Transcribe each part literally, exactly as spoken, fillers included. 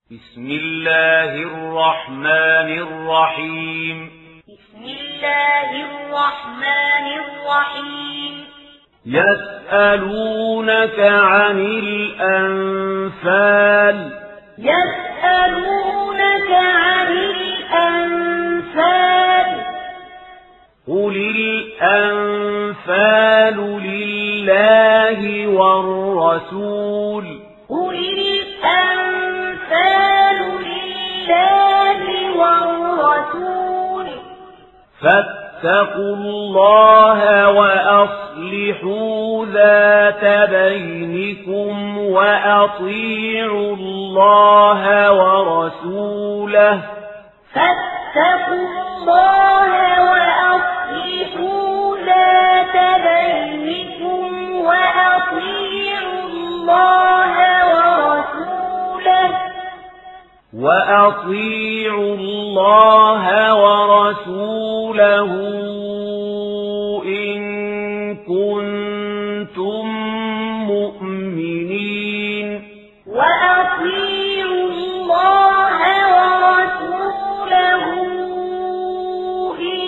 بسم الله الرحمن الرحيم بسم الله الرحمن الرحيم يسألونك عن الأنفال يسألونك عن الأنفال قل الأنفال لله والرسول قل الأنفال لله والرسول فاتقوا الله وأصلحوا ذات بينكم وأطيعوا الله ورسوله فاتقوا الله وأصلحوا ذات بينكم وأطيعوا الله ورسوله وأطيعوا الله ورسوله إن كنتم مؤمنين وأطيعوا الله ورسوله إن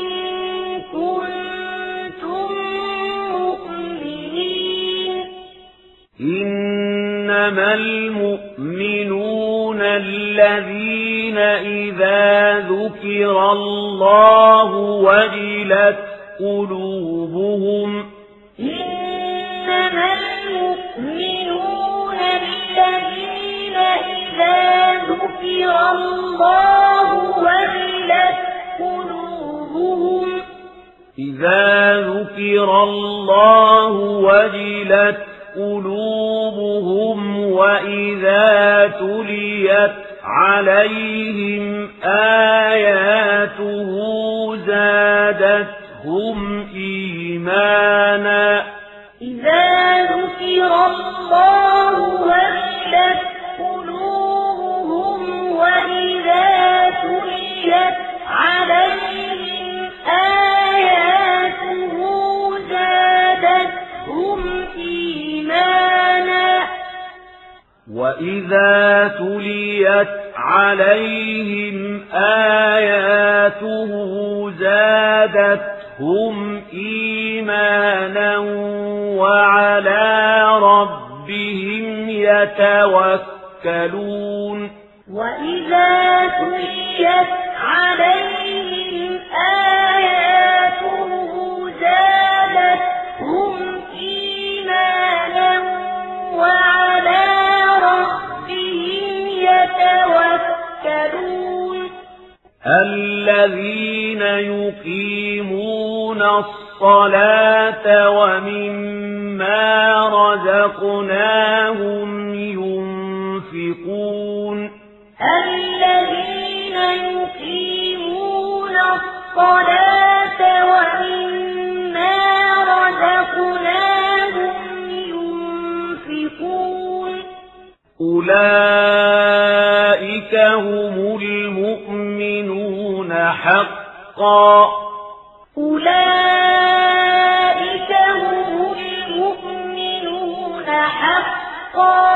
كنتم مؤمنين إنما المؤمنون الذين إذا ذكر الله وجلت قلوبهم إنما المؤمنون الذين إذا ذكر الله وجلت قلوبهم إذا ذكر الله وجلت قلوبهم وإذا تليت عليهم آياته زادتهم إيمانا إذا ذكر الله وجلت قلوبهم وإذا تليت عليهم آياته زادتهم إيمانا وإذا تليت عليهم آياته زادتهم إيمانا وعلى ربهم يتوكلون وإذا تليت عليهم آياته زادتهم إيمانا وعلى ربهم يتوكلون الذين يقيمون الصلاة ومما رزقناهم ينفقون الذين يقيمون الصلاة ومما رزقناهم ينفقون أولئك هم المؤمنون حقا أولئك هم المؤمنون حقا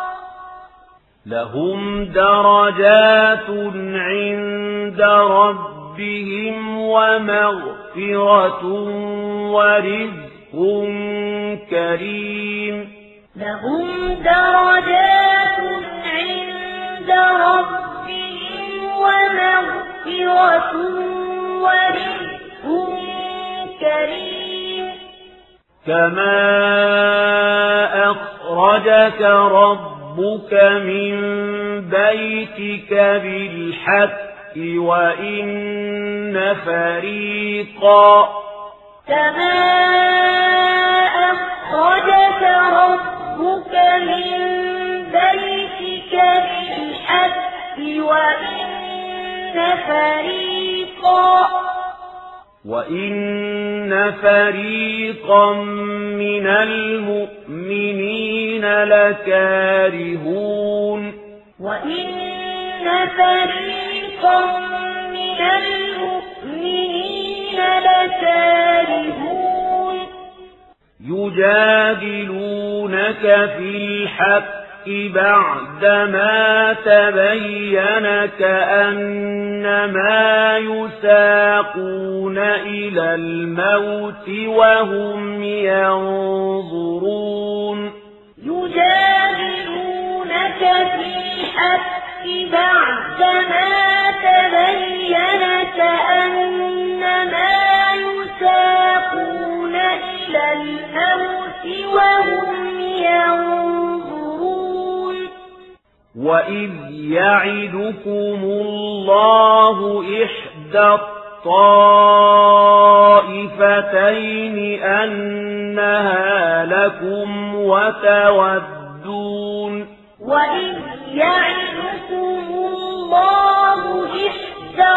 لهم درجات عند ربهم ومغفرة ورزق كريم لهم درجات عند ربهم ومغفرة ورزق كريم كما أخرجك ربك من بيتك بالحق وإن فريقا كما أخرجك ربك من بيتك بالحق وإن فريقا وإن فريقا من المؤمنين لكارهون وإن فريقا من المؤمنين لكارهون يجادلونك في الحق بعدما تبين كأنما يساقون إلى الموت وهم ينظرون يجادلونك في الحق بعدما تبين كأنما يساقون إلى الموت وهم ينظرون وإذ يعدكم الله إحدى الطائفتين أنها لكم وتودون وإذ يعدكم الله إحدى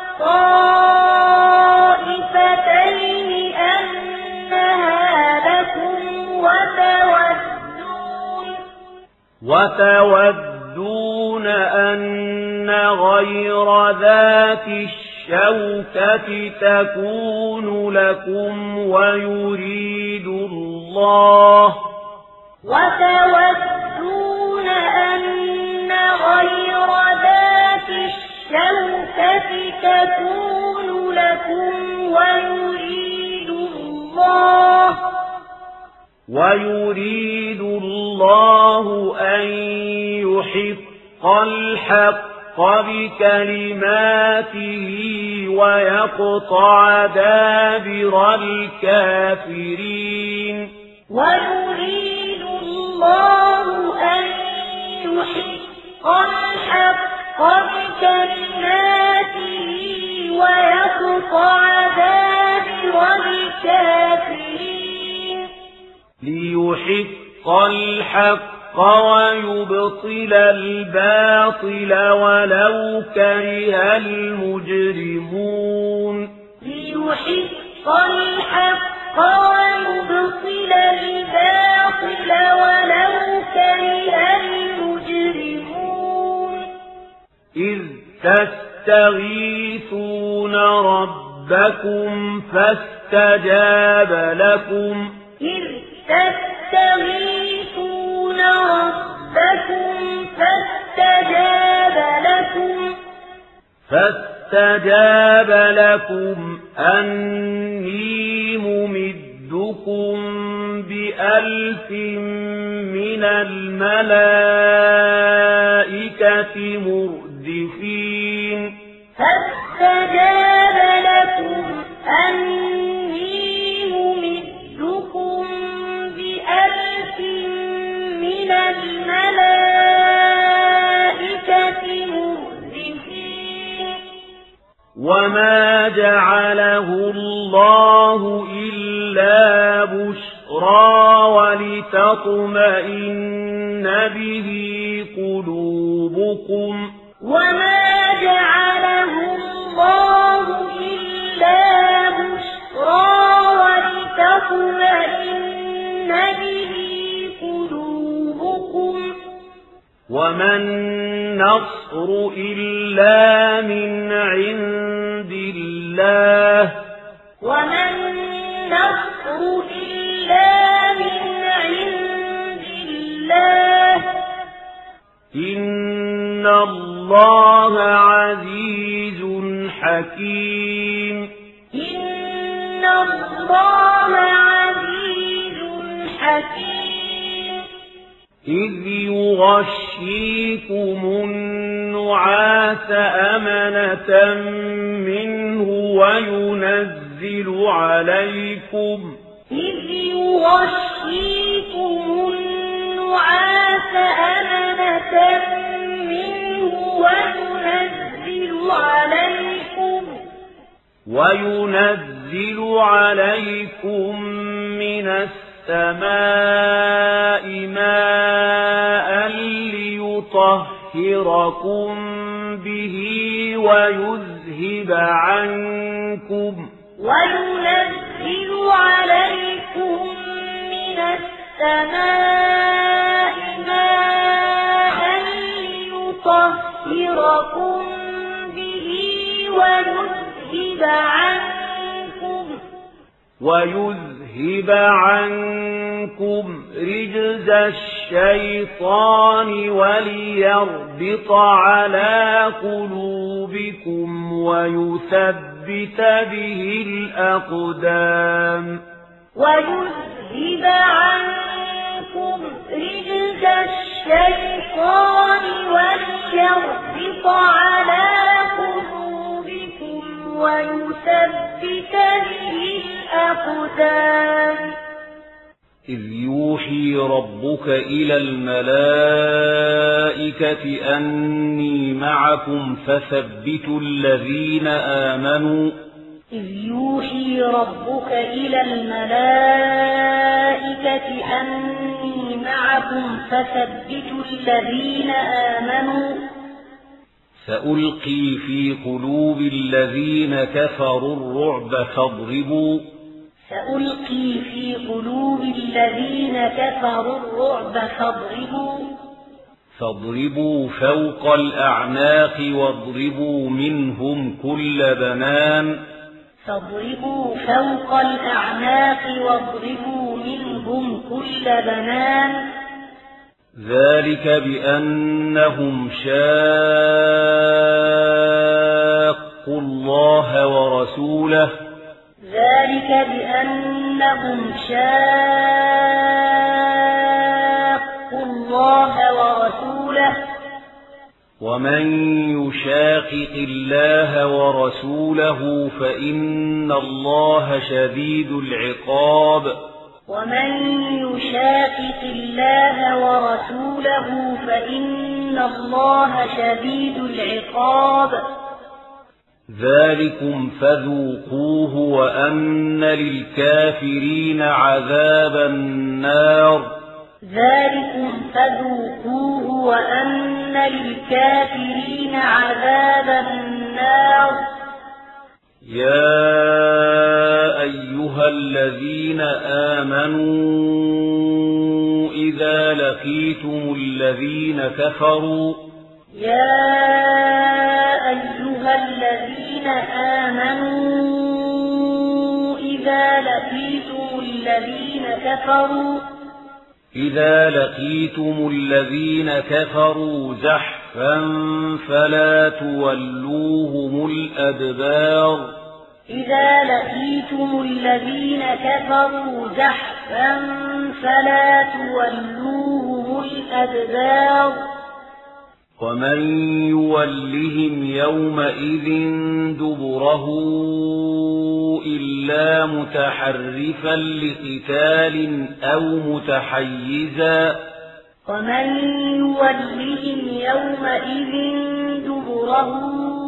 الطائفتين أنها لكم وتودون وتودون أن غير ذات الشوكة تكون لكم ويريد الله وتودون أن غير ذات الشوكة تكون لكم ويريد الله ويريد الله أن يحق الحق بكلماته ويقطع دابر الكافرين ويريد الله أن يحق الحق بكلماته ويقطع دابر الكافرين ليحق الحق ويبطل الباطل ولو كره المجرمون ليحق الحق ويبطل الباطل ولو كره المجرمون إذ تستغيثون ربكم فاستجاب لكم إذ تستغيثون ربكم فاستجاب لكم فاستجاب لكم أني ممدكم بألف من الملائكة مردفين فاستجاب لكم أني ممدكم بألف من الملائكة مردفين وما جعله الله إلا بشرى ولتطمئن به قلوبكم وما جعله الله إلا بشرى ولتطمئن به قلوبكم وما النصر إلا من عند الله وما النصر إلا من عند الله إن الله عزيز حكيم إن الله عزيز حكيم إذ يغشيكم النعاس أمنة منه وينزل عليكم إذ يغشيكم النعاس أمنة منه وينزل عليكم وينزل عليكم من السماء ماء ليطهركم به ويذهب عنكم وينزل عليكم من السماء ماء ليطهركم به ويذهب عنكم ويذهب عنكم رجز الشيطان وليربط على قلوبكم ويثبت به الأقدام ويذهب عنكم رجز الشيطان وليربط على قلوبكم ويثبت به الأقدام إذ يوحي ربك إلى الملائكة أني معكم فثبتوا الذين آمنوا إذ يوحي ربك إلى الملائكة أني معكم فثبتوا الذين آمنوا سألقي في قلوب الذين كفروا الرعب فاضربوا سألقي في قلوب الذين كفروا الرعب فاضربوا فاضربوا فوق الأعناق واضربوا منهم كل بنان فاضربوا فوق الأعناق واضربوا منهم كل بنان ذلك بأنهم شاقوا الله ورسوله ذلك بأنهم شاقوا الله ورسوله ومن يشاقق الله ورسوله فإن الله شديد العقاب ومن يشاقق الله ورسوله فإن الله شديد العقاب ذلكم فذوقوه وأن للكافرين عذاب النار ذلكم فذوقوه وأن للكافرين عذاب النار يا أيها الذين آمنوا إذا لقيتم الذين كفروا يا أيها الذين آمنوا إذا لقيتم الذين كفروا إذا لقيتم الذين كفروا زحفا فلا تولوهم الأدبار إذا لقيتم الذين كفروا زحفا فلا تولوهم الأدبار ومن يولهم يومئذ دبره إلا متحرفا لقتال أو متحيزا ومن يولهم يومئذ دبره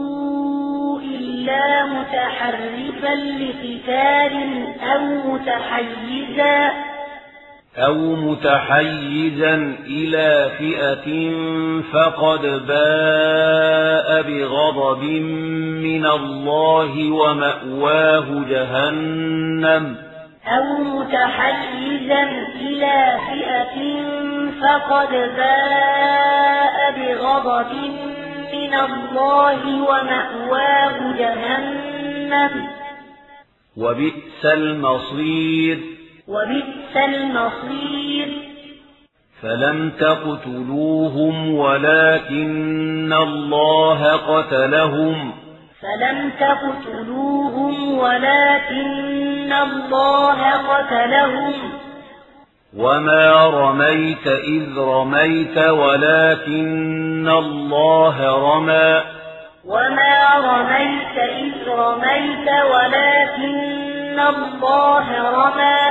إلا متحرفا لقتال أو متحيزا أو متحيزا إلى فئة فقد باء بغضب من الله ومأواه جهنم أو متحيزا إلى فئة فقد باء بغضب من الله ومأواه جهنم وبئس المصير وبئس المصير فلم تقتلوهم ولكن الله قتلهم فلم تقتلوهم ولكن الله قتلهم وما رميت إذ رميت ولكن الله رمى وما رميت إذ رميت ولكن الله رمى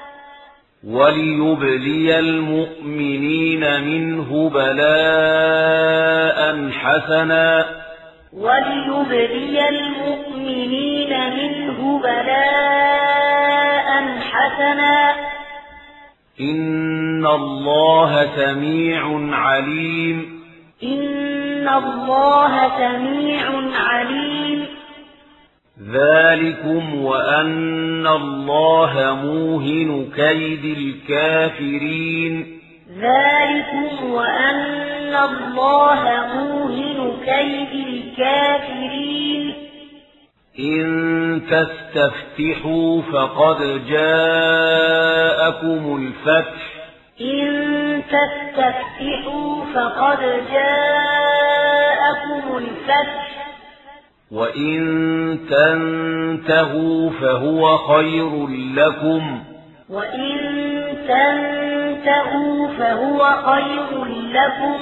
وليبلي المؤمنين منه بلاء حسنا وليبلي المؤمنين منه بلاء حسنا إن الله سميع عليم إن الله سميع عليم ذلكم وأن الله موهن كيد الكافرين ذلكم وأن الله موهن كيد الكافرين إن تستفتحوا فقد جاءكم الفتح إن تستفتحوا فقد جاءكم الفتح وإن تنتهوا فهو خير لكم وإن تنتهوا فهو خير لكم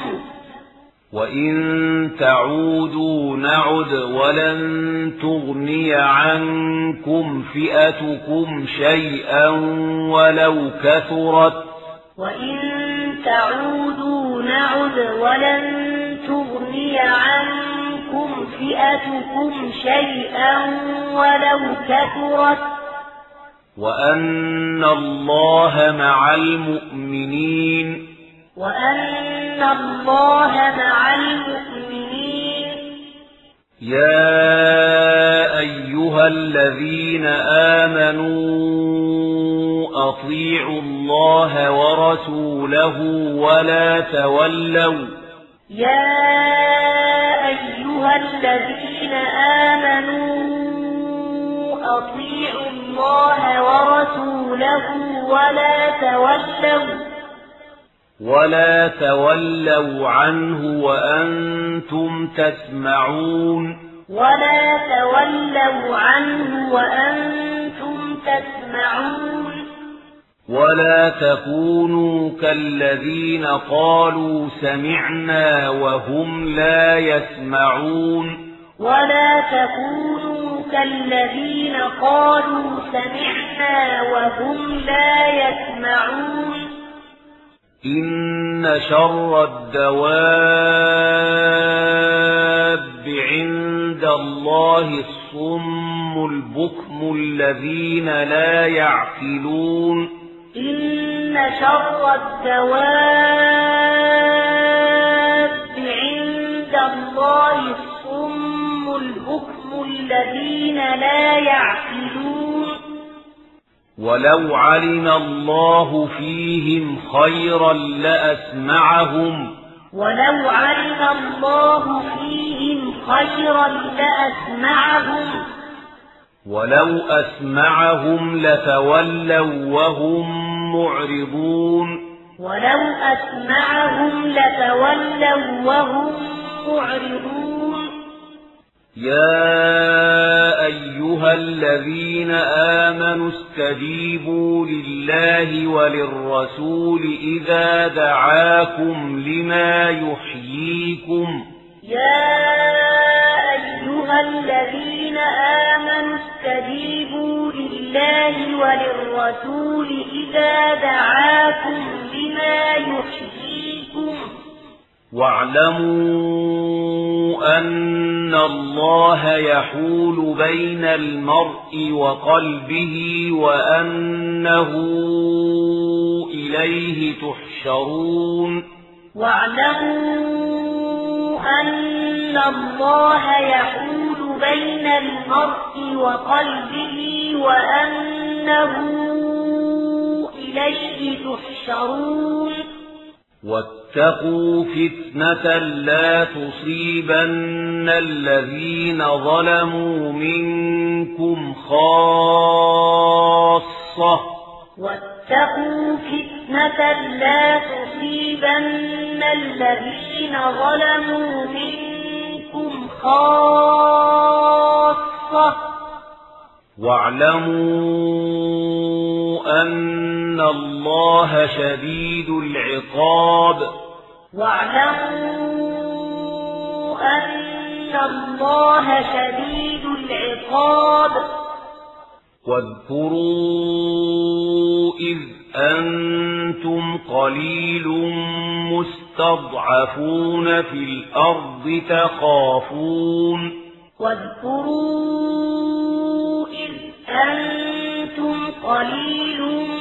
وإن تعودوا نعد ولن تغني عنكم فئتكم شيئا ولو كثرت وإن تعودوا نعد ولن تغني عنكم فئتكم شيئا ولو كثرت وأن الله مع المؤمنين وأن الله مع المؤمنين يا أيها الذين آمنوا أطيعوا الله ورسوله ولا تولوا يا أيها الذين آمنوا أطيعوا الله ورسوله ولا تولوا ولا تولوا عنه وأنتم تسمعون ولا تولوا عنه وأنتم تسمعون ولا تكونوا كالذين قالوا سمعنا وهم لا يسمعون ولا تكونوا كالذين قالوا سمعنا وهم لا يسمعون إن شر الدواب عند الله الصم البكم الذين لا يعقلون إن شر الدواب عند الله الصم البكم الذين لا يعقلون ولو علم الله فيهم خيرا لأسمعهم ولو علم الله فيهم خيرا لأسمعهم ولو أسمعهم لتولوا وهم معرضون ولو أسمعهم لتولوا وهم معرضون يا أيها الذين آمنوا استجيبوا لله وللرسول إذا دعاكم لما يحييكم يا أيها الذين آمنوا استجيبوا لله وللرسول إذا دعاكم لما يحييكم واعلموا أن الله يحول بين المرء وقلبه وأنه إليه تحشرون واعلموا أن الله يحول بين المرء وقلبه وأنه إليه تحشرون واتقوا فتنة لا تصيبن الذين ظلموا منكم خاصة واتقوا فتنة لا تصيبن الذين ظلموا منكم خاصة واعلموا أن الله شديد العقاب واعلموا أن الله شديد العقاب واذكروا إذ أنتم قليل مستضعفون في الأرض تخافون واذكروا إذ أنتم قليل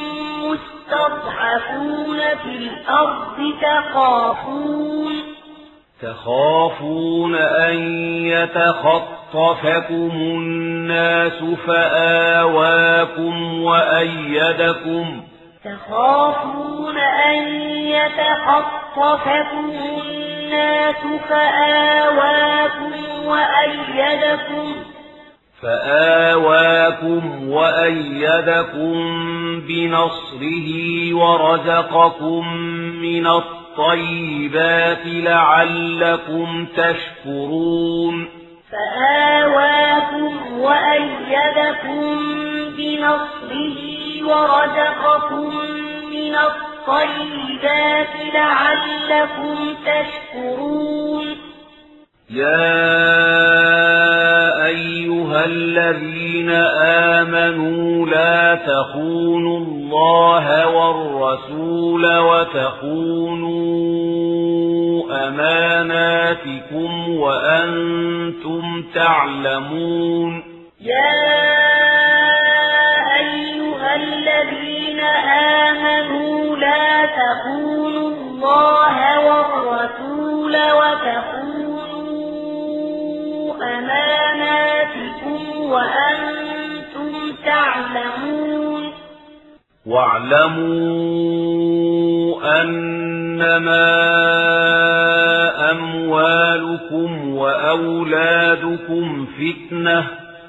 مستضعفون في الأرض تخافون تخافون أن يتخطفكم الناس فآواكم وأيدكم تخافون أن يتخطفكم الناس فآواكم وأيدكم فآواكم هداكم وأيدكم بنصره ورزقكم من الطيبات لعلكم تشكرون فآواكم وأيدكم بنصره ورزقكم من الطيبات لعلكم تشكرون يا أيها الذين آمنوا لا تخونوا الله والرسول وتخونوا أماناتكم وأنتم تعلمون يا أيها الذين آمنوا لا تخونوا الله والرسول وتخونوا أماناتكم وأنتم تعلمون واعلموا أنما أموالكم وأولادكم فتنة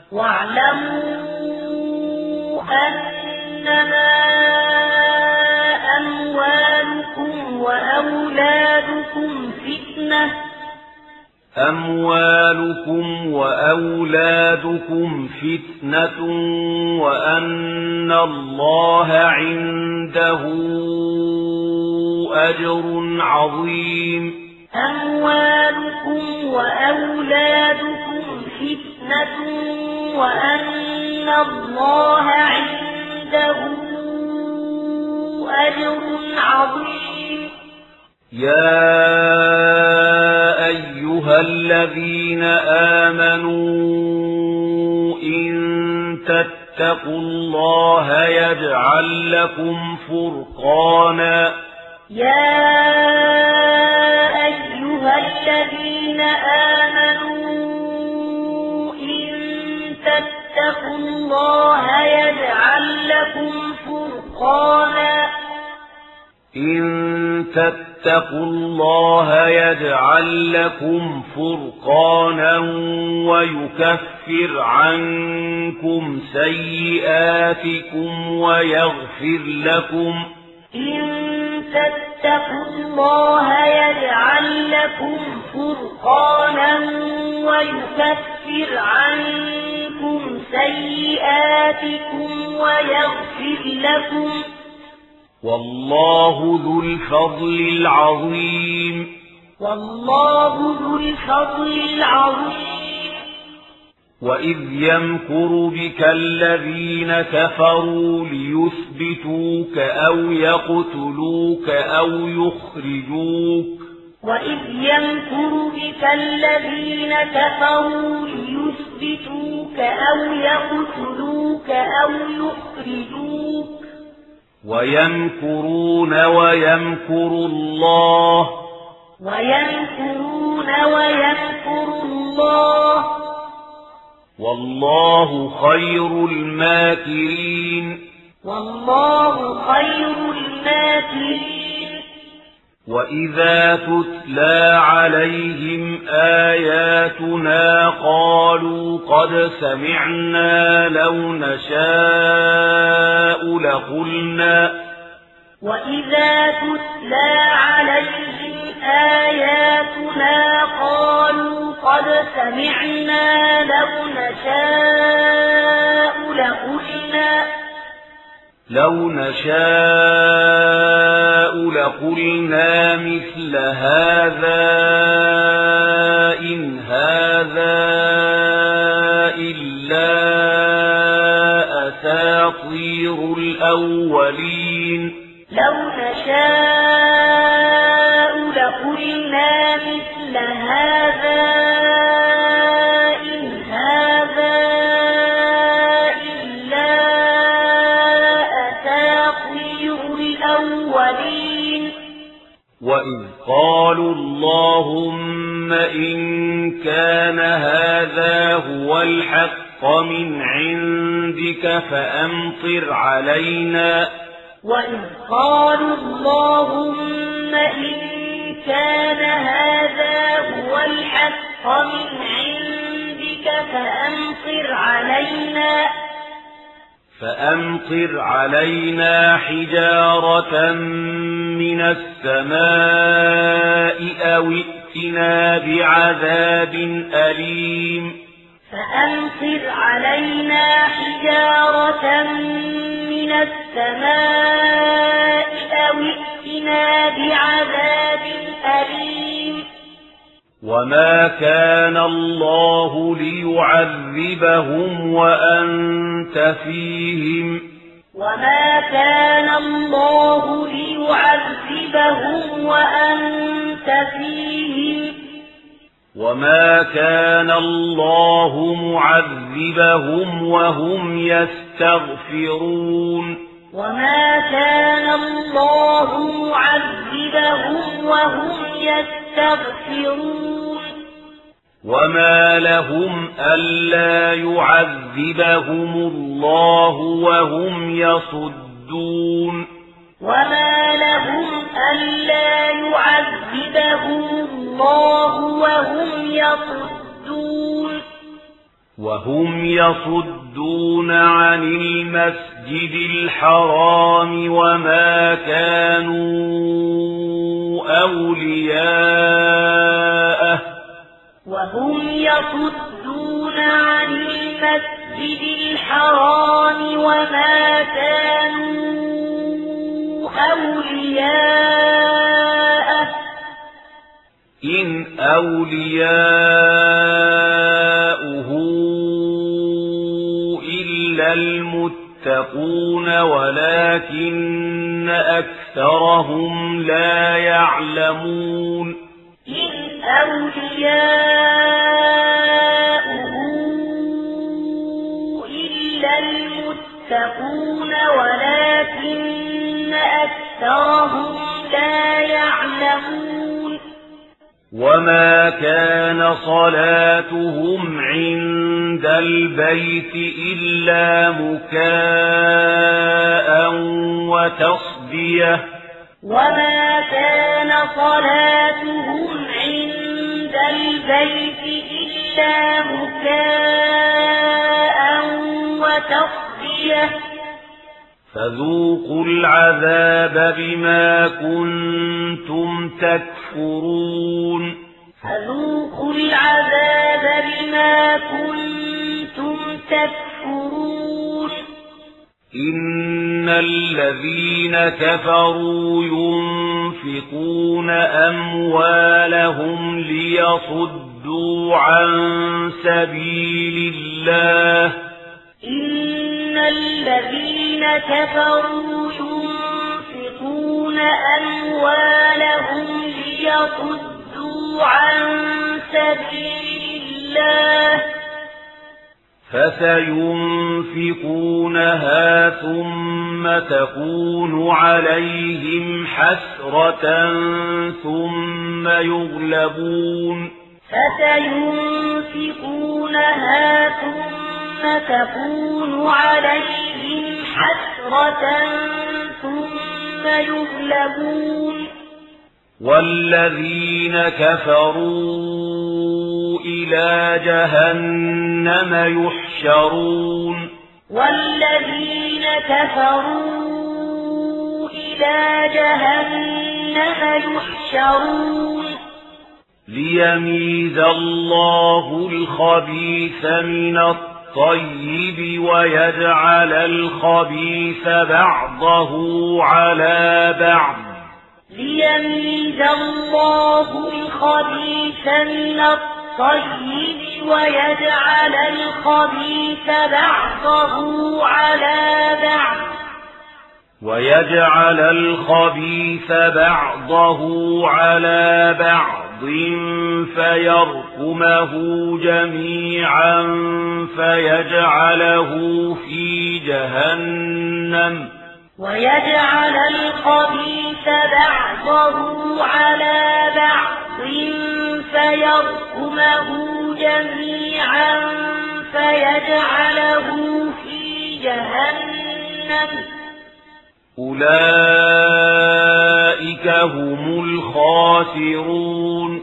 واعلموا أنما أموالكم وأولادكم فتنة أموالكم وأولادكم فتنة وأن الله عنده أجر عظيم أموالكم وأولادكم فتنة وأن الله عنده أجر عظيم يا أيها الذين آمنوا إن تتقوا الله يجعل لكم فرقانا يا أيها الذين آمنوا إن تتقوا الله يجعل لكم فرقانا إن تتقوا الله يجعل لكم فرقانا ويكفر عنكم سيئاتكم ويغفر لكم إن تتقوا الله يجعل لكم فرقانا ويكفر عنكم سيئاتكم ويغفر لكم والله ذو الفضل العظيم والله ذو الفضل العظيم وإذ يمكر بك الذين كفروا ليثبتوك أو يقتلوك أو يخرجوك وإذ يمكر بك الذين كفروا ليثبتوك أو يقتلوك أو يخرجوك ويمكرون ويمكر الله ويمكرون ويمكر الله والله خير الماكرين والله خير الماكرين وإذا تتلى عليهم آياتنا قالوا قد سمعنا لو نشاء لقلنا وإذا تتلى عليهم آياتنا قالوا قد سمعنا لو نشاء لقلنا لو نشاء لقلنا مثل هذا إن هذا إلا أساطير الأولين لو نشاء لقلنا مثل هذا إن هذا إلا أساطير الأولين وإذ قالوا اللهم إن كان هذا هو الحق من عندك فأمطر علينا وإذ قالوا اللهم إن كان هذا هو الحق من عندك فأمطر علينا فأمطر علينا حجارة من السماء أو ائتنا بعذاب أليم فأمطر علينا حجارة من السماء أو ائتنا بعذاب أليم وما كان الله ليعذبهم وأنت فيهم وما كان الله ليعذبهم وأنت فيهم وما كان الله معذبهم وهم يستغفرون وما كان الله معذبهم وهم يستغفرون وما لهم ألا يعذبهم الله وهم يصدون وما لهم ألا يعذبهم الله وهم يصدون وهم يصدون عن المسجد الحرام وما كانوا أولياءه وهم يصدون عن المسجد الحرام وما كانوا أولياءه إن أولياؤه إلا المتقون ولكن أكثرهم لا يعلمون إن أولياؤه إلا المتقون ولكن أكثرهم لا يعلمون وما كان صلاتهم عند البيت إلا مكاء وتصدية وما كان صلاتهم عند البيت إلا مكاء وتصدية فذوقوا العذاب بما كنتم تكفرون فذوقوا العذاب بما كنتم تكفرون إن الذين كفروا ينفقون أموالهم ليصدوا عن سبيل الله إن الذين كفروا ينفقون أموالهم ليصدوا عن سبيل الله فسينفقونها ثم تكون عليهم حسرة ثم يغلبون فسينفقونها ثم تكون عليهم حسرة ثم يغلبون والذين كفروا إلى جهنم يحشرون والذين كفروا إلى جهنم يحشرون ليميز الله الخبيث من الطيب ويجعل الخبيث بعضه على بعض ليميز الله الخبيث من الطيب ويجعل الخبيث بعضه على بعض ويجعل الخبيث بعضه على بعض فيركمه جميعا فيجعله في جهنم ويجعل الخبيث بعضه على بعض فيركمه جميعا فيجعله في جهنم أولئك هم الخاسرون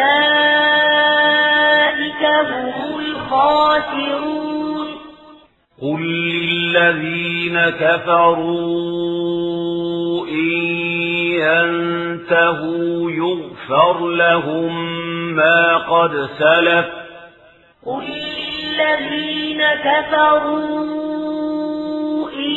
أولئك هم الخاسرون قل للذين كفروا إن ينتهوا يغفر لهم ما قد سلف قل للذين كفروا إن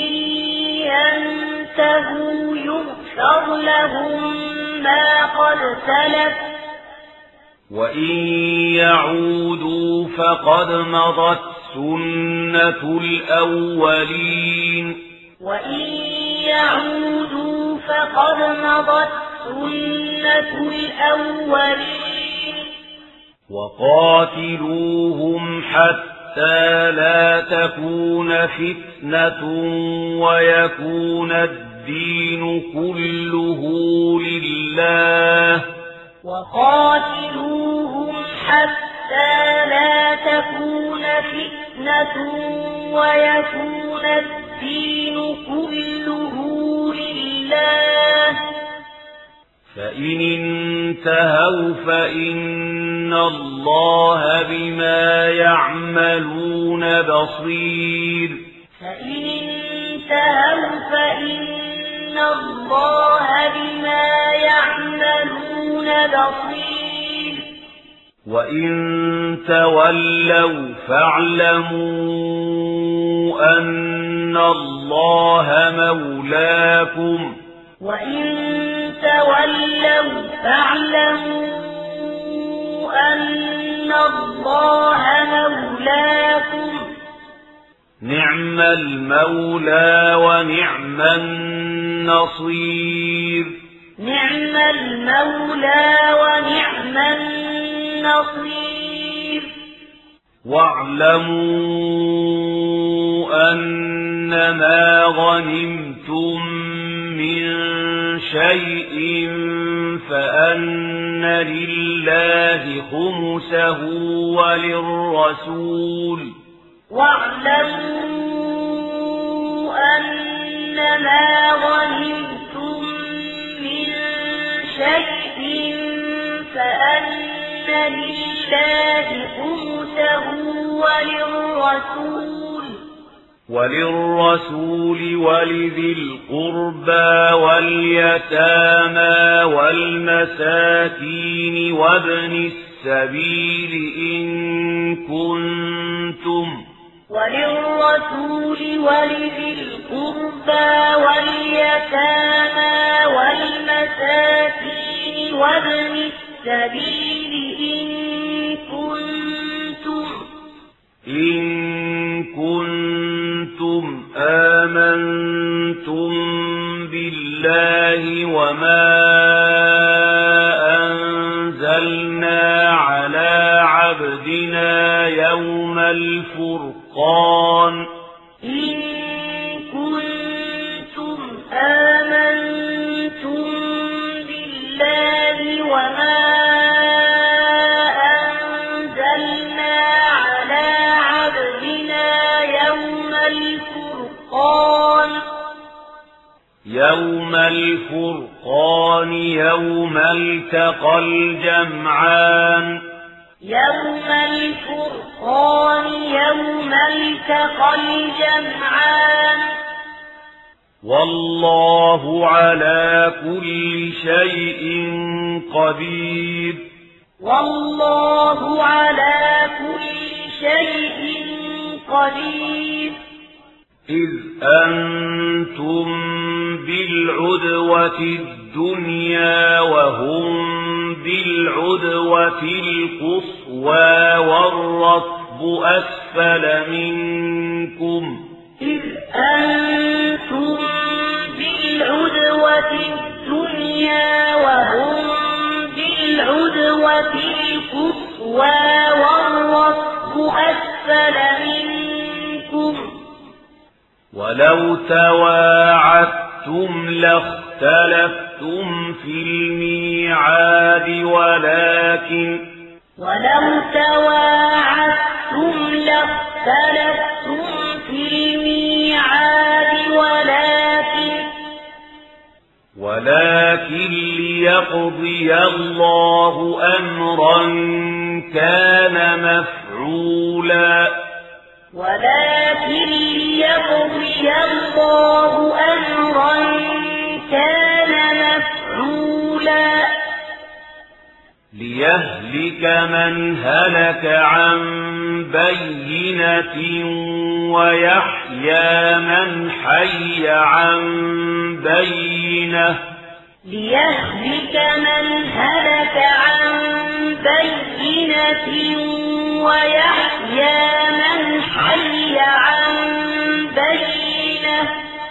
ينتهوا يغفر لهم ما قد سلف وإن يعودوا فقد مضت سنة الأولين وإن يعودوا فقد مضت سنة الأولين وقاتلوهم حتى لا تكون فتنة ويكون الدين كله لله وقاتلوهم حتى لا تكون فتنة ويكون الدين كله لله فإن انتهوا فإن الله بما يعملون بصير فإن انتهوا فإن الله بما يعملون بصير وإن تولوا فاعلموا أن الله مولاكم وإن تولوا فاعلموا أن الله مولاكم نعم المولى ونعم النصير نعم المولى ونعم النصير واعلموا أنما غنمتم من شيء فأن لله خمسه وللرسول واعلموا أنما غنمتم من شيء فأن لله خمسه وللرسول وللرسول ولذي القربى واليتامى والمساكين وابن السبيل إن كنتم وللرسول ولذي القربى واليتامى والمساكين وابن السبيل إن كنتم إن كنتم آمنتم بالله وما أنزلنا على عبدنا يوم الفرقان إن كنتم آمنتم بالله وما أنزلنا على عبدنا يوم الفرقان يوم الفرقان يوم التقى الجمعان يوم الفرقان يوم التقى الجمعان والله على كل شيء قدير والله على كل شيء قدير إذ أنتم بالعدوة الدنيا وهم بالعدوة القصوى والركب أسفل منكم إذ أنتم بالعدوة الدنيا وهم بالعدوة القصوى والركب أسفل منكم ولو تواعدتم لاختلفتم في الميعاد ولكن ولو تواعدتم لاختلفتم في الميعاد ولكن ولكن ليقضي الله أمرا كان مفعولا ولكن ليقضي الله أمرا كان مفعولا ليهلك من هلك عن بينة ويحيى من حي عن بينة ليهلك من هلك عن بينة ويحيى من حي عن بينة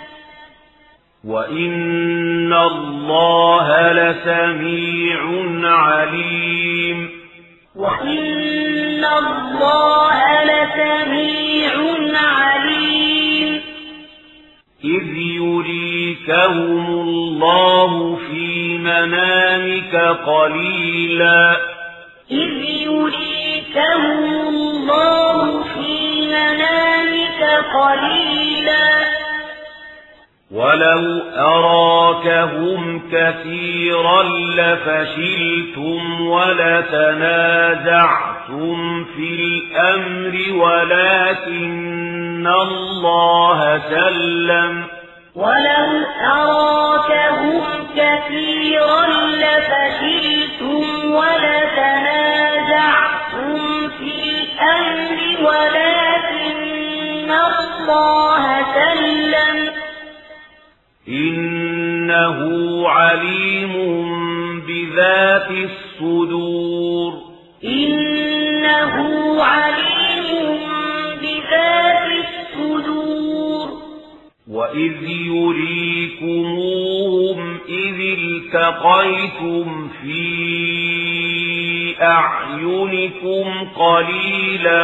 وإن الله لسميع عليم وإن الله لسميع عليم إذ يريكهم الله في منامك قليلا إذ يريكهم الله في منامك قليلا ولو أراكهم كثيرا لفشلتم ولتنازعتم في الأمر ولكن الله سلم ولو أراكهم كثيرا لفشلتم ولتنازعتم في الأمر ولكن الله سلم إنه عليم بذات الصدور إنه عليم بذات الصدور وإذ يريكموهم إذ التقيتم في أعينكم قليلا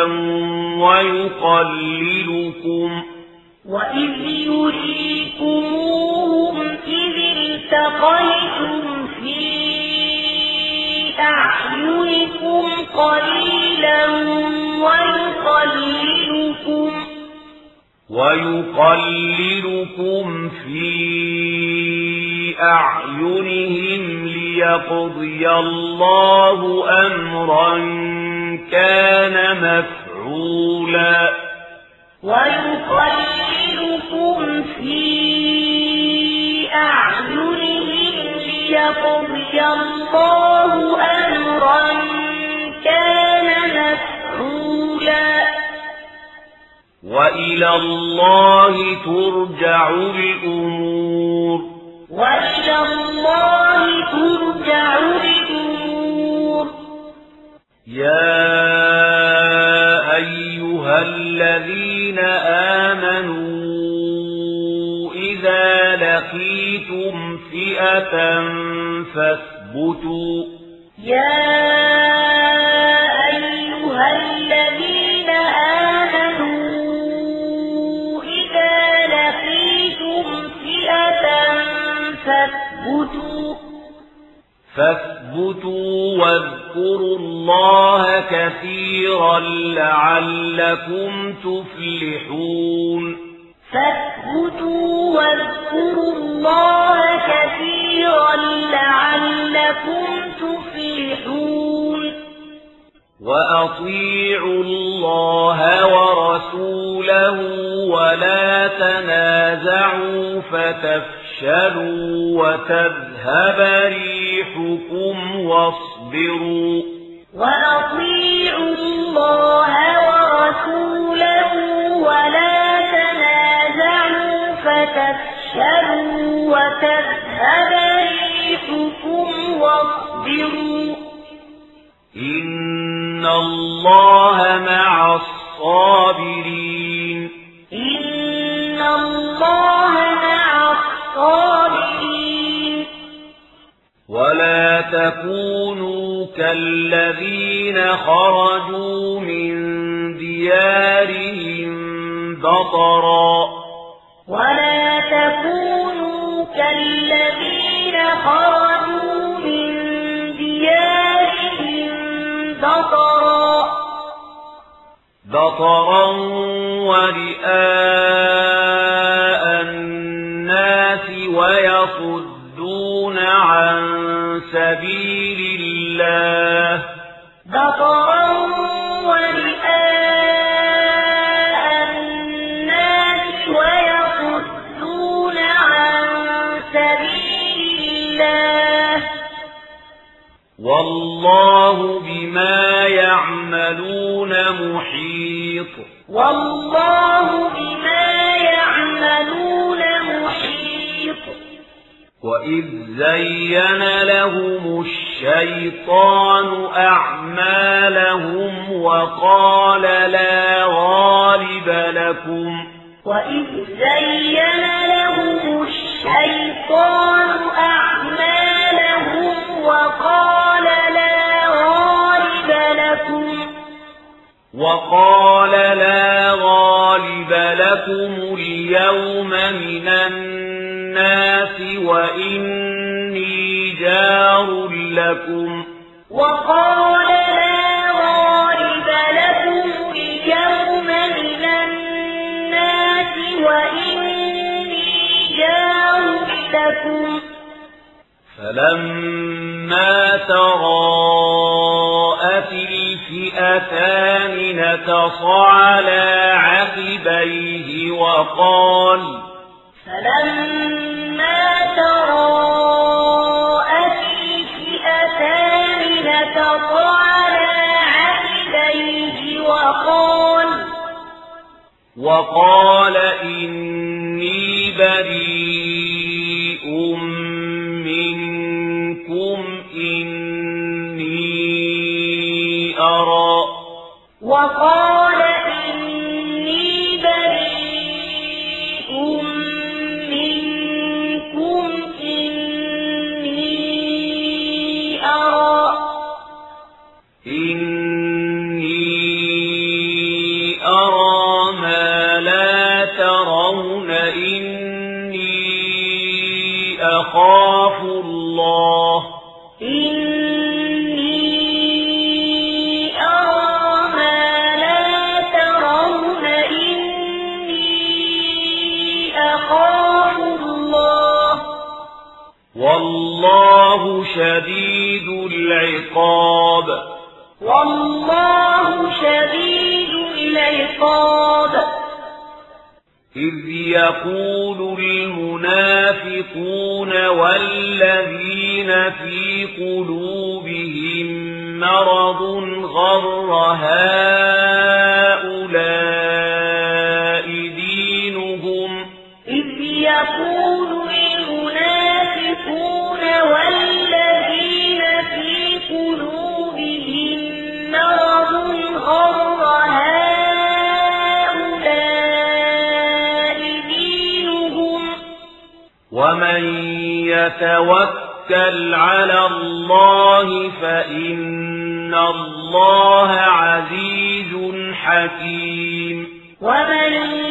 ويقللكم وإذ يريكموهم إذ التقيتم في أعينكم قليلا ويقللكم ويقللكم في أعينهم ليقضي الله أمرا كان مفعولا ويقللكم في أعينهم ليقضي الله أمرا كان مفعولا وإلى الله ترجع الأمور وإلى الله ترجع الأمور يا أيها الذين آمنوا إذا لقيتم فئة فاثبتوا يا أيها الذين آمنوا إذا لقيتم فئة فاثبتوا فاثبتوا واذكروا الله كثيرا لعلكم تفلحون فاثبتوا واذكروا الله كثيرا لعلكم تفلحون وأطيعوا الله ورسوله ولا تنازعوا فتفشلوا وتذهب ريحكم واصبروا وأطيعوا الله ورسوله ولا تنازعوا فتفشلوا وتذهب ريحكم واصبروا إن الله مع الصابرين إن الله مع الصابرين ولا تكونوا كالذين خرجوا من ديارهم بطرا ولا تكونوا كالذين خرجوا من ديارهم بطرا بطرا ورئاء الناس ويصدون عن سبيل الله بطرا ورئاء محيط والله بما يعملون محيط. وإذ زين لهم الشيطان أعمالهم وقال لا غالب لكم وإذ زين لهم الشيطان أعمالهم وقال لا غالب لكم وقال لا غالب لكم اليوم من الناس وإني جار لكم وقال لا غالب لكم اليوم من الناس وإني جار لكم فلما تراءت الفئتان نكص على عقبيه وقال فلما تراءت الفئتان نكص على عقبيه وقال وقال إني بريء منكم إني أرى وقال إني بريء منكم إني أرى إني أرى ما لا ترون إني أخاف الله إني أرى ما لا ترون إني أخاف الله والله شديد العقاب والله شديد العقاب. إذ يقول المنافقون والذين في قلوبهم مرض غر هؤلاء دينهم إذ يقول المنافقون والذين في قلوبهم مرض غر هؤلاء دينهم ومن يتوكل على الله فإن الله عزيز حكيم. ومن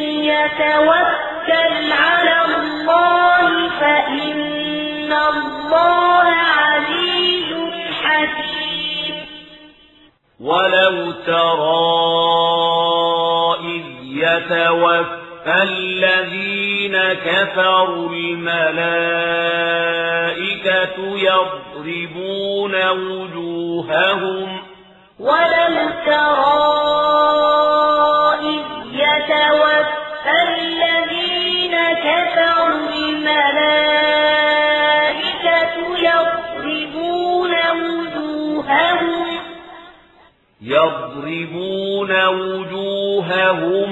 يتوكل على الله فإن الله عزيز حكيم. ولو ترى إذ يتوفى الذين كفروا الملائكة يضربون وجوههم ولو ترى إذ يتوفى الذين كفروا الملائكة يضربون وجوههم يضربون وجوههم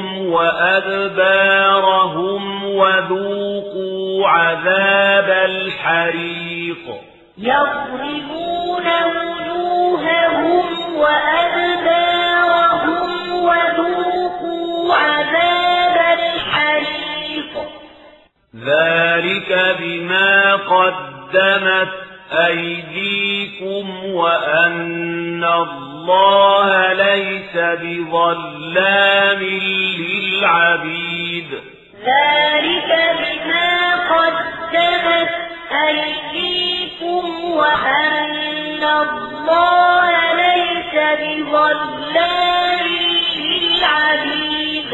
وأدبارهم وذوقوا عذاب الحريق. يضربون وجوههم وأدبارهم وذوقوا عذاب الحريق. ذلك بما قدمت أيديكم وأن الله ليس بظلام للعبيد. ذلك بما قدمت أيديكم وأن الله ليس بظلام للعبيد.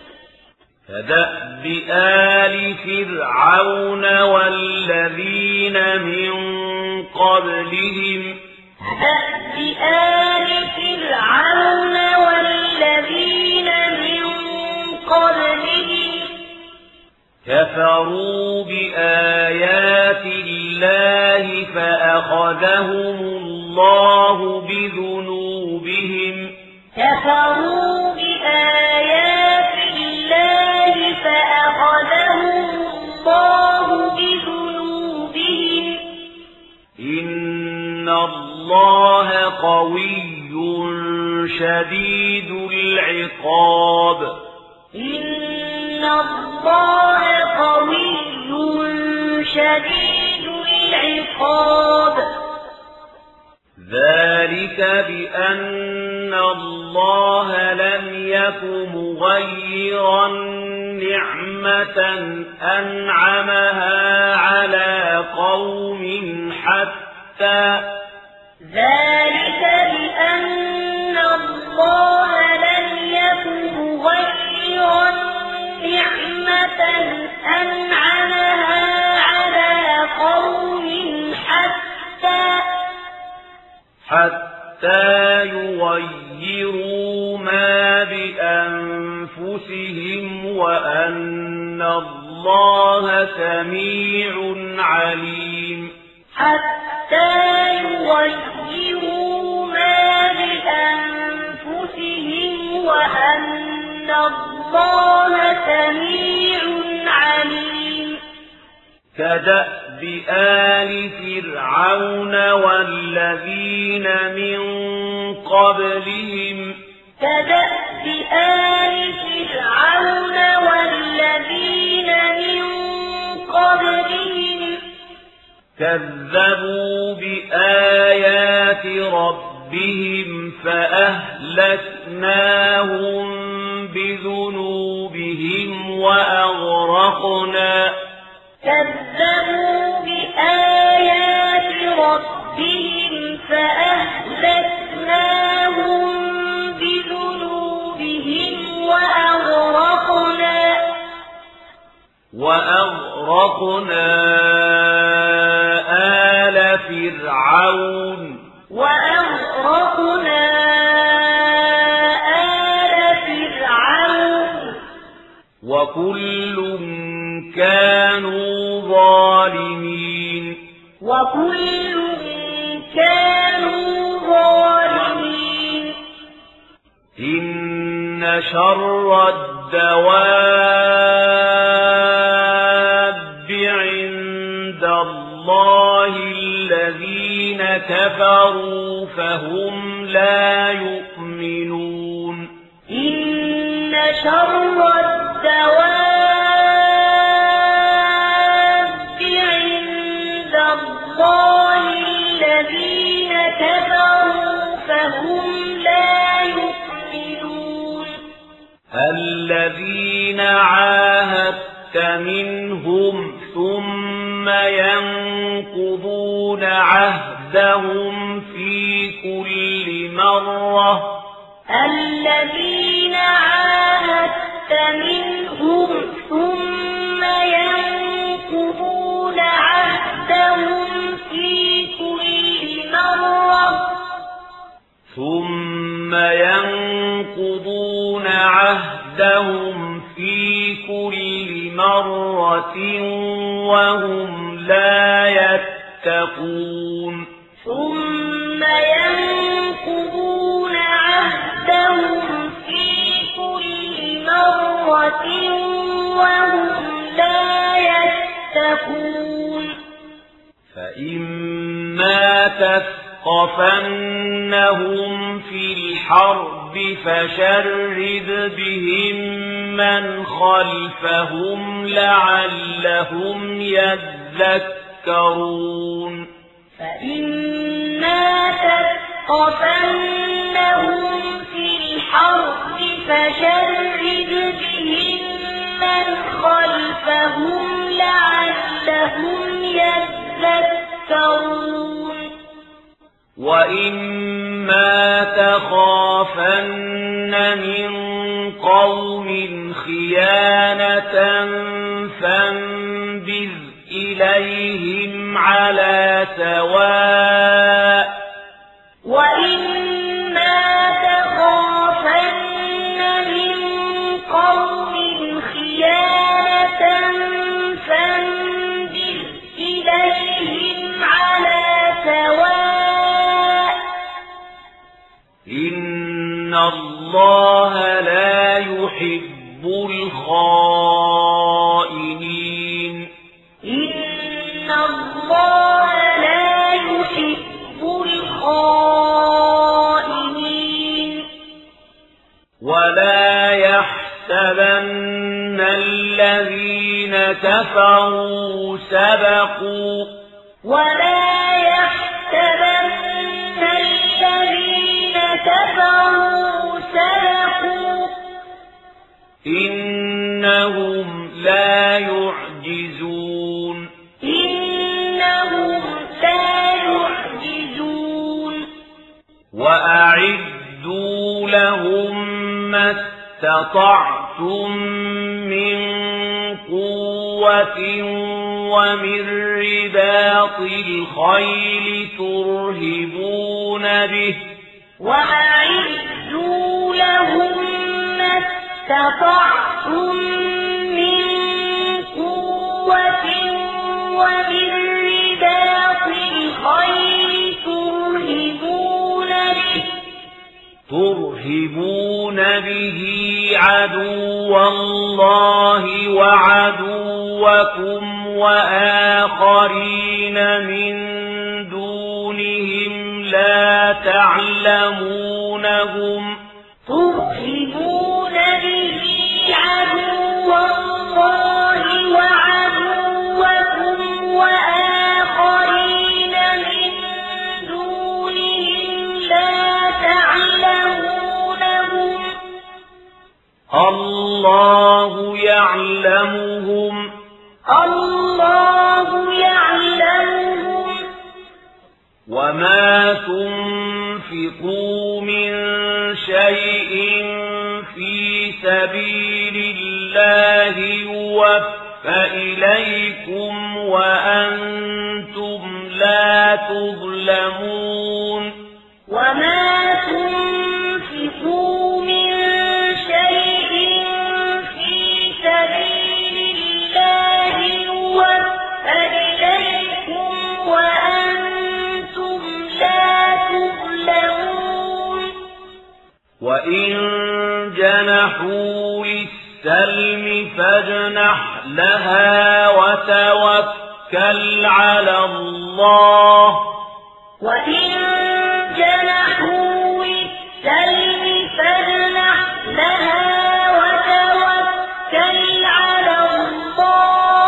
كدأب آل فرعون والذين من قبلهم كدأب آل فرعون والذين من قبلهم كفروا بآيات الله فأخذهم الله بذنوبهم كفروا قوي شديد العقاب إن الله قوي شديد العقاب ذلك بأن الله لم يك مغيرا نعمة أنعمها على قوم حتى ذلك بأن الله لم يك مغيرا نعمة أنعمها على قوم حتى حتى يغيروا ما بأنفسهم وأن الله سميع عليم حتى يغيروا ما بأنفسهم وأن الله سميع عليم كدأب آل فرعون والذين من قبلهم كدأب آل فرعون والذين من قبلهم كذبوا بآيات ربهم فأهلكناهم بذنوبهم وأغرقنا كذبوا بآيات ربهم فأهلكناهم بذنوبهم وأغرقنا وأغرقنا آل فرعون وأغرقنا آل فرعون وكل كانوا ظالمين وكل كانوا ظالمين إن شر الدواب عند الله الذين كفروا فهم لا يؤمنون إن شر الدواب عند الله الذين كفروا فهم لا يؤمنون الذين عاهدت منهم ثم ينقضون عهدهم في كل مرة الذين عاهدت منهم ثم ينقضون عهدهم في كل مرة ثم ينقضون عهدهم في كل مرة وهم لا يتقون ثم ينقضون عهدهم في كل مرة وهم لا يتقون فإما تثقفنهم في الحرب فشرد بهم من خلفهم لعلهم يذكرون فإما تثقفنهم في الحرب فشرد بهم من خلفهم لعلهم يذكرون وإما تخافن من قوم خيانة فانبذ إليهم على سواء وإما تخافن من قوم خيانة فانبذ إليهم على سواء إن الله لا يحب الخائنين إن الله لا يحب الخائنين ولا يحسبن الذين كفروا سبقوا ولا يحسبن الذين كفروا سبقوا إنهم لا يعجزون إنهم لا يعجزون وأعدوا لهم ما استطعتم من قوة ومن رباط الخيل ترهبون به وأعدوا لهم ما استطعتم من قوة ومن رباط الخيل ترهبون به ترهبون به عدو الله وعدوكم وآخرين من دونهم لا تعلمونهم ترهبون به عدو الله وعدوكم وآخرين من دونهم لا تعلمونهم الله يعلمهم الله يعلمهم وما تنفقوا من شيء في سبيل الله يوفى إليكم وأنتم لا تظلمون وما تنفقوا من شيء في سبيل الله يوفى إليكم وأنتم لا تظلمون وإن جنحوا للسلم فاجنح لها وتوكل على الله وإن جنحوا للسلم فاجنح لها وتوكل على الله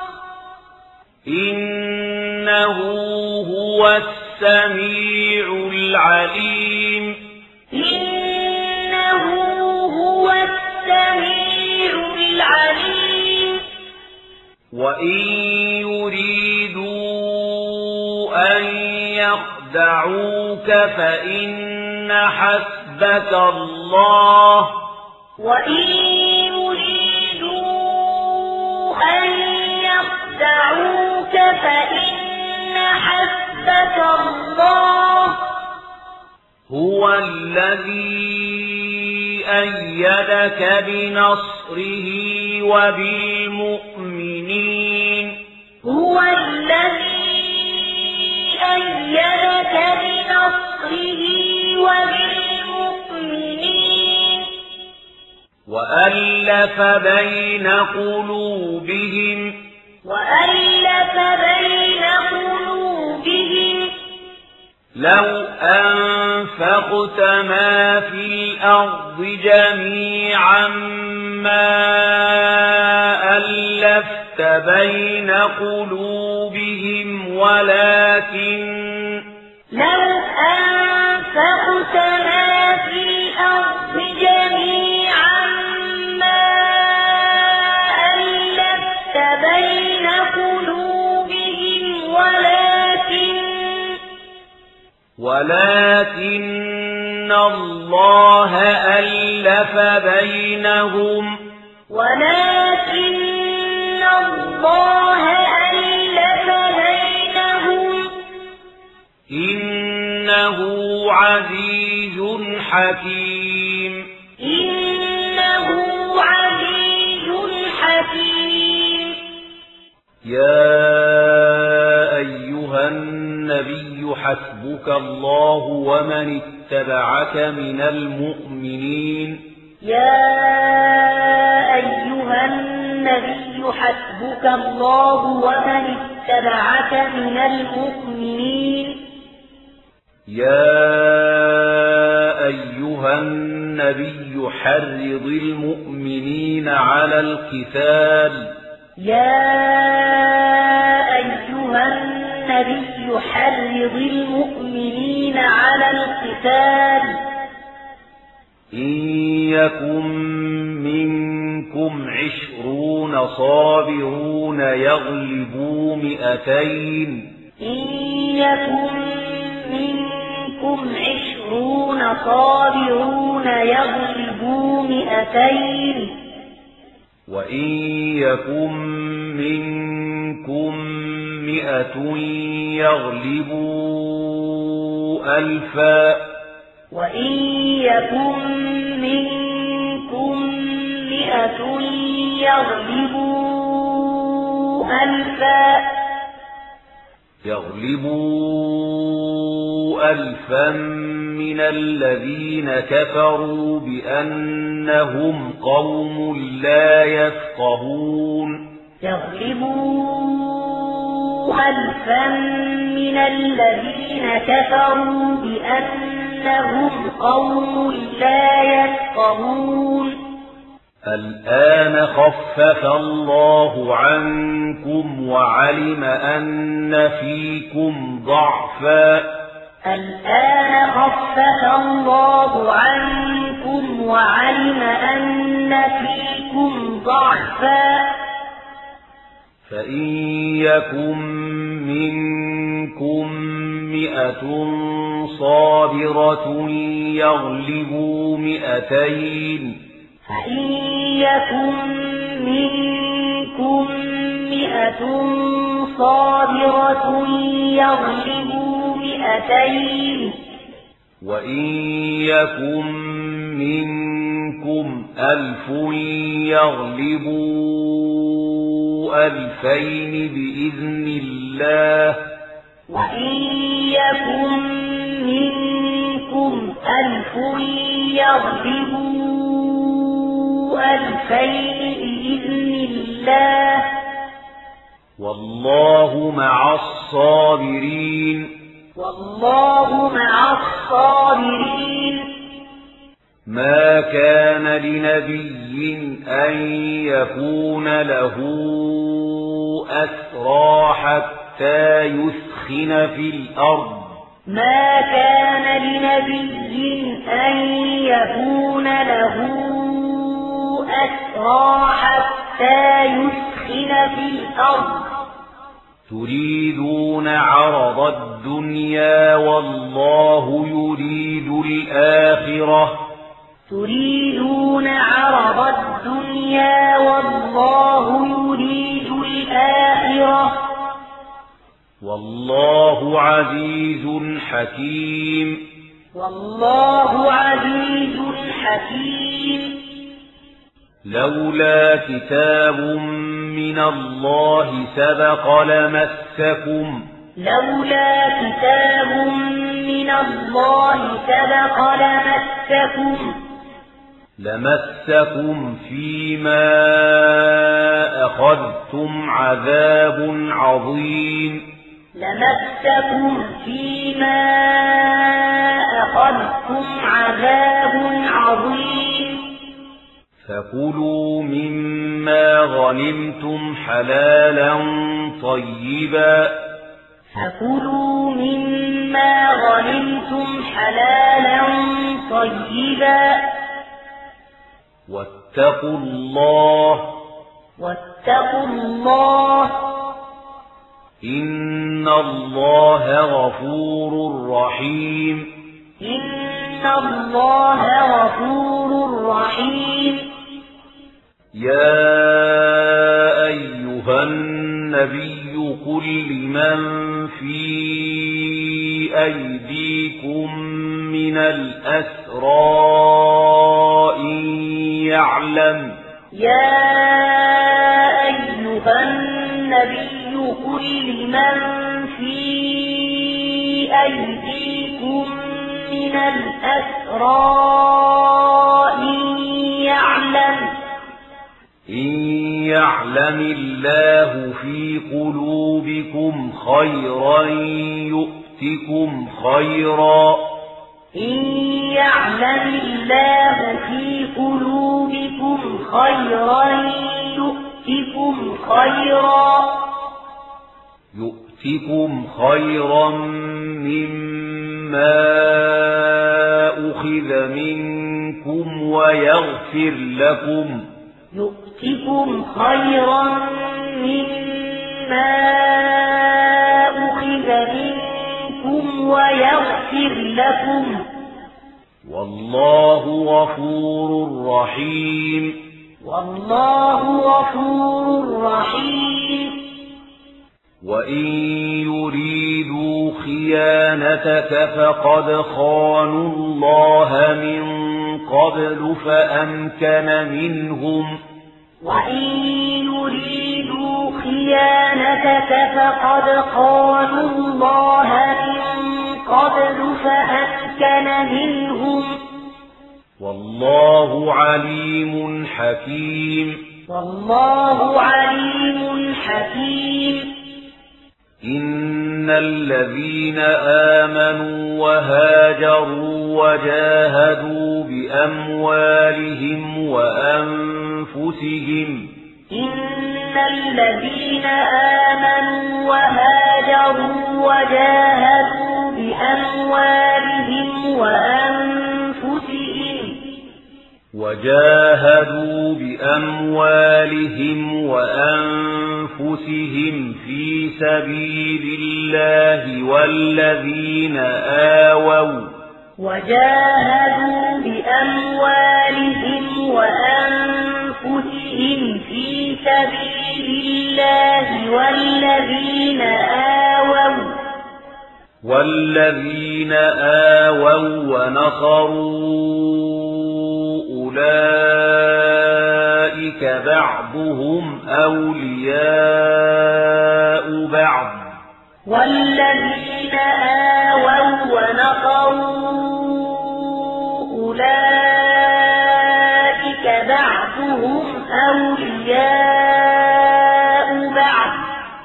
إنه هو السميع العليم إنه هو السميع العليم وإن يريدوا أن يخدعوك فإن حسبك الله وإن يريدوا أن يخدعوك فإن حسبك الله هو الذي أيدك بنصره وبالمؤمنين هو الذي أيدك بنصره وبالمؤمنين وألف بين قلوبهم وألف بين قلوبهم لو أنفقت ما في الأرض جميعا ما ألفت بين قلوبهم ولكن لو أنفقت ما في الأرض جميعا ما ألفت بين قلوبهم ولكن ولكن الله ألف بينهم ولكن الله ألف بينهم إنه عزيز حكيم إنه عزيز حكيم يا أيها النبي حسبك الله ومن اتبعك من المؤمنين يا أيها النبي حسبك الله ومن اتبعك من المؤمنين يا أيها النبي النبي حرض المؤمنين على القتال يا أيها النبي حرض المؤمنين على القتال إن يكن منكم عشرون صابرون يغلبوا مئتين إن يكن منكم عشرون صابرون يغلبوا مئتين وإن يكن منكم مئة يغلبوا ألفا وإن يكن منكم مئة يغلبوا ألفا يغلبوا ألفا من الذين كفروا بأنهم قوم لا يفقهون يغلبوا ألفا من الذين كفروا بأنهم قوم لا يفقهون الآن خفف الله عنكم وعلم أن فيكم ضعفا الآن خفف الله عنكم وعلم أن فيكم ضعفا فإن يكن منكم مئة صابرة يغلبوا مئتين فإن يكن منكم مئة صابرة يغلبوا مئتين وإن يكن منكم ألف يغلبوا ألفين بإذن الله وإن يكن منكم ألف يغلبوا ألفين بإذن الله والله مع الصابرين والله مع الصابرين ما كان لنبي أن يكون له أسرى حتى يثخن في الأرض ما كان لنبي أن يكون له أسرى حتى يثخن في الأرض تريدون عرض الدنيا والله يريد الآخرة تريدون عرض الدنيا والله يريد الآخرة والله عزيز حكيم والله عزيز حكيم لولا كتاب من الله سبق لمسكم لولا كتاب من الله سبق لمسكم لمسكم فيما أخذتم عذاب عظيم لمسكم فيما أخذتم عذاب عظيم فكلوا مما غنمتم حلالا طيبا فكلوا مما غنمتم حلالا طيبا واتقوا الله واتقوا الله إن الله غفور رحيم إن الله غفور رحيم يا أيها النبي قل لمن في أيديكم من الأسرى إن يعلم يا أيها النبي قل لمن في أيديكم من الأسرى إن يعلم إن يعلم الله في قلوبكم خيرا يؤتكم خيرا إن يعلم الله في قلوبكم خيرا يؤتكم خيرا يؤتكم خيرا مما أخذ منكم ويغفر لكم يؤتكم خيرا مما أخذ منكم ويغفر لكم والله غفور رحيم والله غفور رحيم وإن يريدوا خيانتك فقد خانوا الله من قبل فأمكن منهم وإن يريدوا خيانتك فقد خانوا الله من قبل فأمكن منهم والله عليم حكيم والله عليم حكيم إن الذين آمنوا وهاجروا وجاهدوا بأموالهم وأنفسهم إن الذين آمنوا وهاجروا وجاهدوا بأموالهم وأنفسهم وجاهدوا بأموالهم وأنفسهم في سبيل الله والذين آووا وجاهدوا بأموالهم وأنفسهم في سبيل الله والذين آووا والذين آووا ونصروا أولئك بعضهم أولياء بعض والذين آووا ونصروا أولئك بعضهم أولياء بعض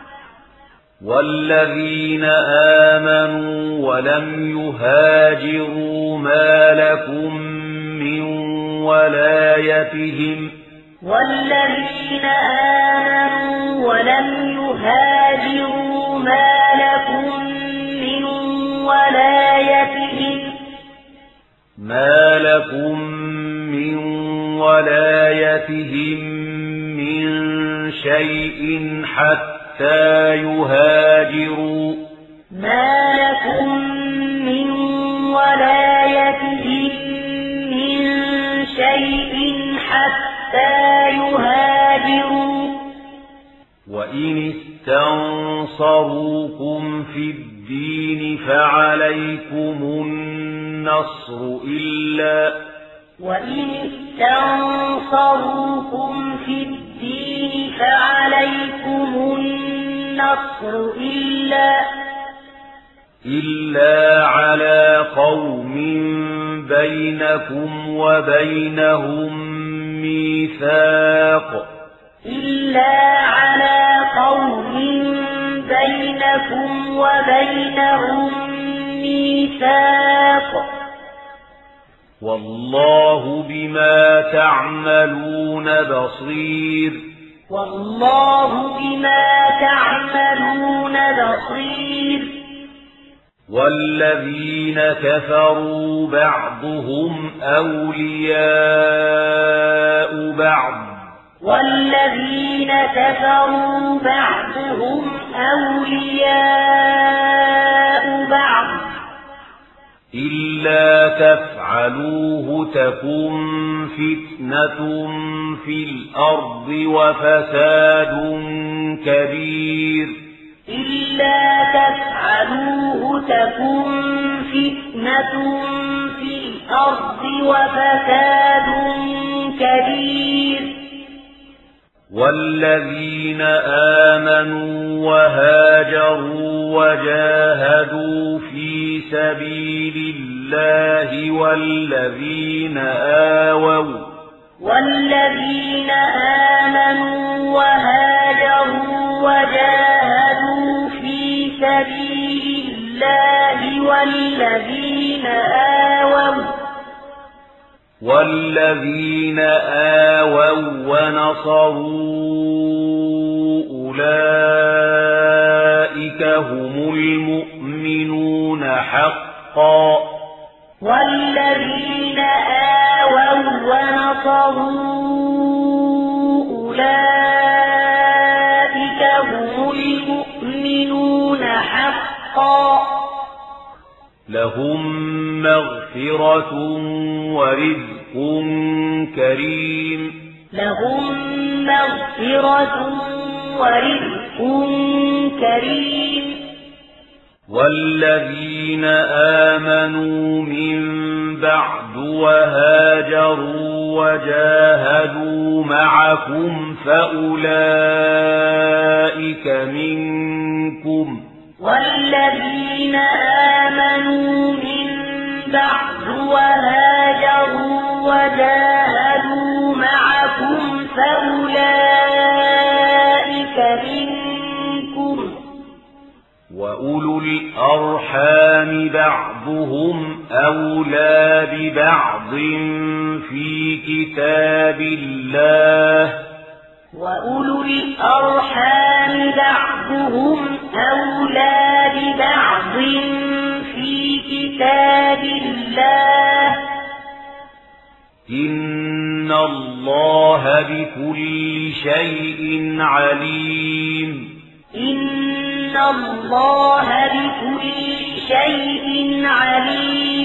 والذين آمنوا ولم يهاجروا ما لكم من ولايتهم والذين آمنوا ولم يهاجروا ما لكم من ولايتهم ما لكم من ولايتهم من شيء حتى يهاجروا ما لكم من ولايتهم من شيء حتى يهاجروا وإن استنصروكم في الدين فعليكم النصر إلا وإن استنصروكم في الدين فعليكم النصر إلا إلا على قوم بينكم وبينهم ميثاق إلا على قوم بينكم وبينهم ميثاق والله بما تعملون بصير والله بما تعملون بصير والذين كفروا بعضهم أولياء بعض والذين كفروا بعضهم أولياء بعض إلا تفعلوه تكن فتنة في الأرض وفساد كبير إلا تفعلوه تكن فتنة في الأرض وفساد كبير والذين آمنوا وهاجروا وجاهدوا في سبيل الله والذين آووا والذين آمنوا وهاجروا وجاهدوا في سبيل الله والذين آووا والذين آووا ونصروا أولئك هم المؤمنون حقا والذين آووا ونصروا أولئك هم المؤمنون حقا لهم مغفرة ورزق كريم لهم مغفرة ورزق كريم والذين آمنوا من بعد وهاجروا وجاهدوا معكم فأولئك منكم والذين آمنوا من بعد وهاجروا وجاهدوا معكم فأولئك منكم وأولو الأرحام بعضهم أولى ببعض في كتاب الله وأولو الأرحام بعضهم أولى ببعض في كتاب الله إن الله بكل شيء عليم إن الله بكل شيء عليم